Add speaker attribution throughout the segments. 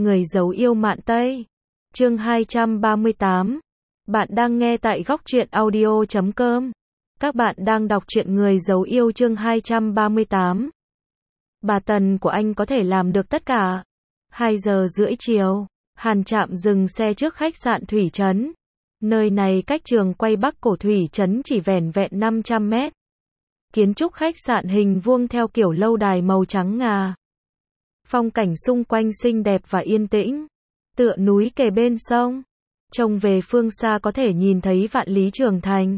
Speaker 1: Người giấu yêu mạn Tây. Chương 238. Bạn đang nghe tại góc truyện audio.com. Các bạn đang đọc truyện Người giấu yêu chương 238. Bà Tần của anh có thể làm được tất cả. 2 giờ rưỡi chiều, Hàn Trạm dừng xe trước khách sạn Thủy Trấn. Nơi này cách trường quay Bắc Cổ Thủy Trấn chỉ vẻn vẹn 500 mét. Kiến trúc khách sạn hình vuông theo kiểu lâu đài màu trắng ngà. Phong cảnh xung quanh xinh đẹp và yên tĩnh, tựa núi kề bên sông. Trông về phương xa có thể nhìn thấy vạn lý trường thành.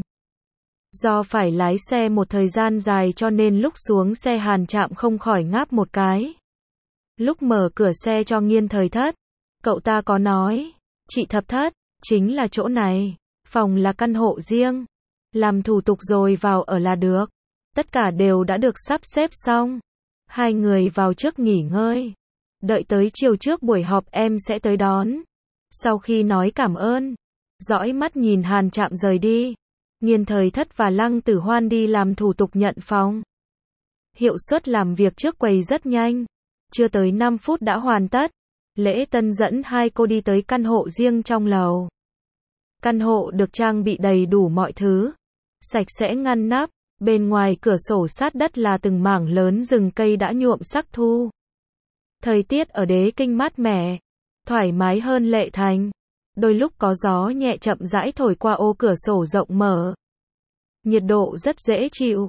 Speaker 1: Do phải lái xe một thời gian dài cho nên lúc xuống xe Hàn Trạm không khỏi ngáp một cái. Lúc mở cửa xe cho Nghiên Thời Thất, cậu ta có nói, chị Thập Thất, chính là chỗ này, phòng là căn hộ riêng, làm thủ tục rồi vào ở là được. Tất cả đều đã được sắp xếp xong. Hai người vào trước nghỉ ngơi. Đợi tới chiều trước buổi họp em sẽ tới đón. Sau khi nói cảm ơn, dõi mắt nhìn Hàn Trạm rời đi. Nghiên Thời Thất và Lăng Tử Hoan đi làm thủ tục nhận phòng. Hiệu suất làm việc trước quầy rất nhanh. Chưa tới 5 phút đã hoàn tất. Lễ Tân dẫn hai cô đi tới căn hộ riêng trong lầu. Căn hộ được trang bị đầy đủ mọi thứ. Sạch sẽ ngăn nắp. Bên ngoài cửa sổ sát đất là từng mảng lớn rừng cây đã nhuộm sắc thu. Thời tiết ở Đế Kinh mát mẻ, thoải mái hơn Lệ Thành. Đôi lúc có gió nhẹ chậm rãi thổi qua ô cửa sổ rộng mở. Nhiệt độ rất dễ chịu.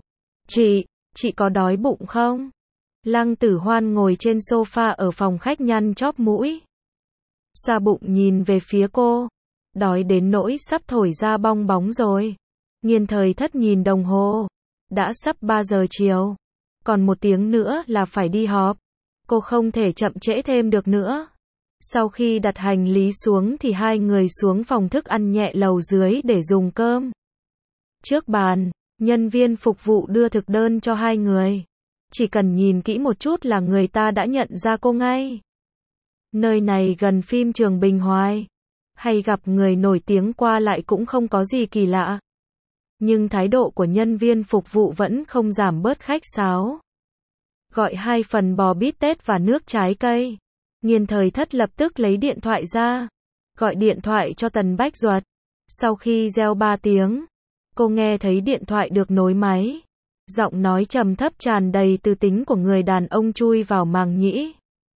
Speaker 1: Chị có đói bụng không? Lăng Tử Hoan ngồi trên sofa ở phòng khách nhăn chóp mũi. Xoa bụng nhìn về phía cô. Đói đến nỗi sắp thổi ra bong bóng rồi. Nghiên Thời Thất nhìn đồng hồ. Đã sắp 3 giờ chiều. Còn 1 tiếng nữa là phải đi họp. Cô không thể chậm trễ thêm được nữa. Sau khi đặt hành lý xuống thì hai người xuống phòng thức ăn nhẹ lầu dưới để dùng cơm. Trước bàn, nhân viên phục vụ đưa thực đơn cho hai người. Chỉ cần nhìn kỹ một chút là người ta đã nhận ra cô ngay. Nơi này gần phim trường Bình Hoài. Hay gặp người nổi tiếng qua lại cũng không có gì kỳ lạ. Nhưng thái độ của nhân viên phục vụ vẫn không giảm bớt khách sáo. Gọi 2 phần bò bít tết và nước trái cây. Nghiên Thời Thất lập tức lấy điện thoại ra. Gọi điện thoại cho Tần Bách Duật. Sau khi reo 3 tiếng, cô nghe thấy điện thoại được nối máy. Giọng nói trầm thấp tràn đầy tư tính của người đàn ông chui vào màng nhĩ.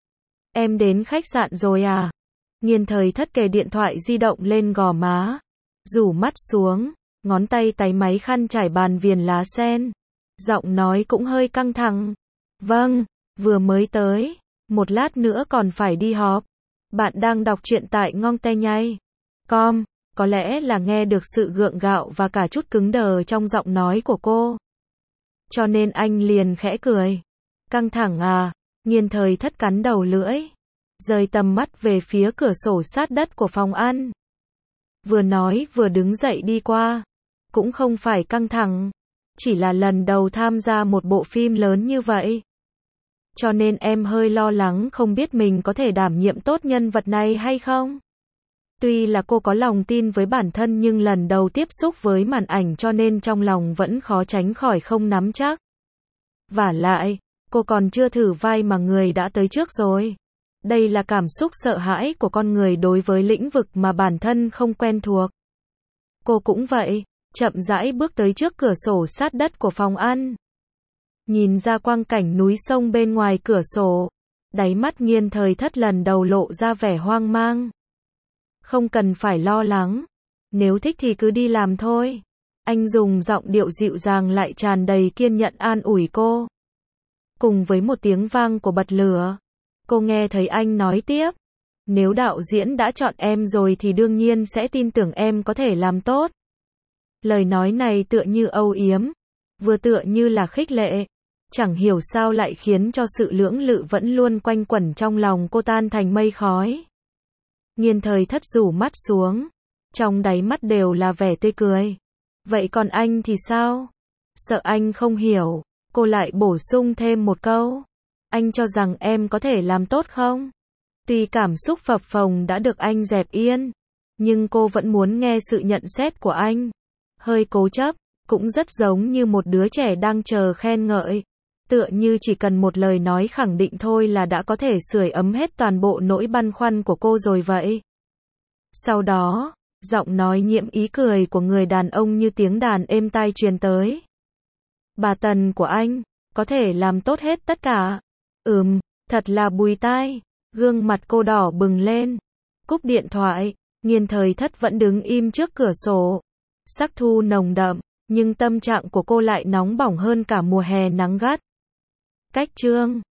Speaker 1: Em đến khách sạn rồi à? Nghiên Thời Thất kề điện thoại di động lên gò má. Rủ mắt xuống. Ngón tay táy máy khăn trải bàn viền lá sen. Giọng nói cũng hơi căng thẳng. Vâng, vừa mới tới. 1 lát nữa còn phải đi họp. Bạn đang đọc truyện tại ngongtaynhay.com. Có lẽ là nghe được sự gượng gạo và cả chút cứng đờ trong giọng nói của cô. Cho nên anh liền khẽ cười. Căng thẳng à? Nghiên Thời Thất cắn đầu lưỡi. Rời tầm mắt về phía cửa sổ sát đất của phòng ăn. Vừa nói vừa đứng dậy đi qua. Cũng không phải căng thẳng. Chỉ là lần đầu tham gia một bộ phim lớn như vậy. Cho nên em hơi lo lắng không biết mình có thể đảm nhiệm tốt nhân vật này hay không. Tuy là cô có lòng tin với bản thân nhưng lần đầu tiếp xúc với màn ảnh cho nên trong lòng vẫn khó tránh khỏi không nắm chắc. Vả lại, cô còn chưa thử vai mà người đã tới trước rồi. Đây là cảm xúc sợ hãi của con người đối với lĩnh vực mà bản thân không quen thuộc. Cô cũng vậy, chậm rãi bước tới trước cửa sổ sát đất của phòng ăn. Nhìn ra quang cảnh núi sông bên ngoài cửa sổ. Đáy mắt Nghiên Thời Thất lần đầu lộ ra vẻ hoang mang. Không cần phải lo lắng. Nếu thích thì cứ đi làm thôi. Anh dùng giọng điệu dịu dàng lại tràn đầy kiên nhẫn an ủi cô. Cùng với một tiếng vang của bật lửa. Cô nghe thấy anh nói tiếp. Nếu đạo diễn đã chọn em rồi thì đương nhiên sẽ tin tưởng em có thể làm tốt. Lời nói này tựa như âu yếm. Vừa tựa như là khích lệ. Chẳng hiểu sao lại khiến cho sự lưỡng lự vẫn luôn quanh quẩn trong lòng cô tan thành mây khói. Nghiên Thời Thất rủ mắt xuống. Trong đáy mắt đều là vẻ tươi cười. Vậy còn anh thì sao? Sợ anh không hiểu. Cô lại bổ sung thêm một câu. Anh cho rằng em có thể làm tốt không? Tuy cảm xúc phập phồng đã được anh dẹp yên. Nhưng cô vẫn muốn nghe sự nhận xét của anh. Hơi cố chấp. Cũng rất giống như một đứa trẻ đang chờ khen ngợi. Tựa như chỉ cần một lời nói khẳng định thôi là đã có thể sưởi ấm hết toàn bộ nỗi băn khoăn của cô rồi vậy. Sau đó, giọng nói nhiễm ý cười của người đàn ông như tiếng đàn êm tai truyền tới. Bà Tần của anh, có thể làm tốt hết tất cả. Thật là bùi tai. Gương mặt cô đỏ bừng lên. Cúp điện thoại, Nghiên Thời Thất vẫn đứng im trước cửa sổ. Sắc thu nồng đậm, nhưng tâm trạng của cô lại nóng bỏng hơn cả mùa hè nắng gắt. Cách chương